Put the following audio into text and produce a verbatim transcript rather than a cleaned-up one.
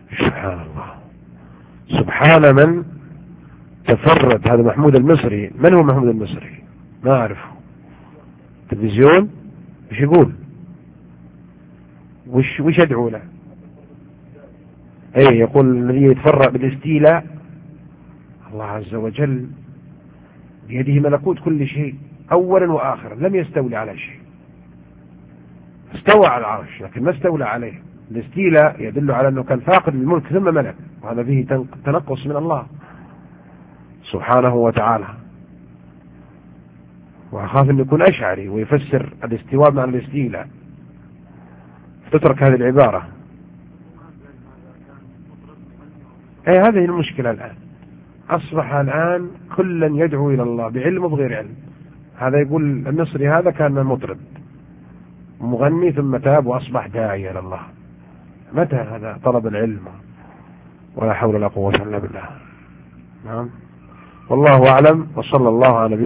سبحان الله، سبحان من تفرد. هذا محمود المصري. من هو محمود المصري؟ ما أعرفه. تلفزيون وش يقول؟ وش وش يدعو له؟ اي يقول الذي يتفرع بالاستيلاء. الله عز وجل بيده ملكوت كل شيء اولا واخرا، لم يستولي على شيء. استوى على العرش لكن ما استولى عليه. الاستيلاء يدل على انه كان فاقد للملك ثم ملك، وهذا فيه تنقص من الله سبحانه وتعالى. وأخاف أن يكون أشعري ويفسر الاستواء مع الاستيلاء، تترك هذه العبارة. أي هذه المشكلة الآن، أصبح الآن كلا يدعو إلى الله بعلم وبغير علم. هذا يقول المصري هذا كان مطرب مغني ثم تاب وأصبح داعي إلى الله. متى هذا طلب العلم؟ ولا حول ولا قوة إلا بالله. نعم، والله أعلم، وصلى الله على نبينا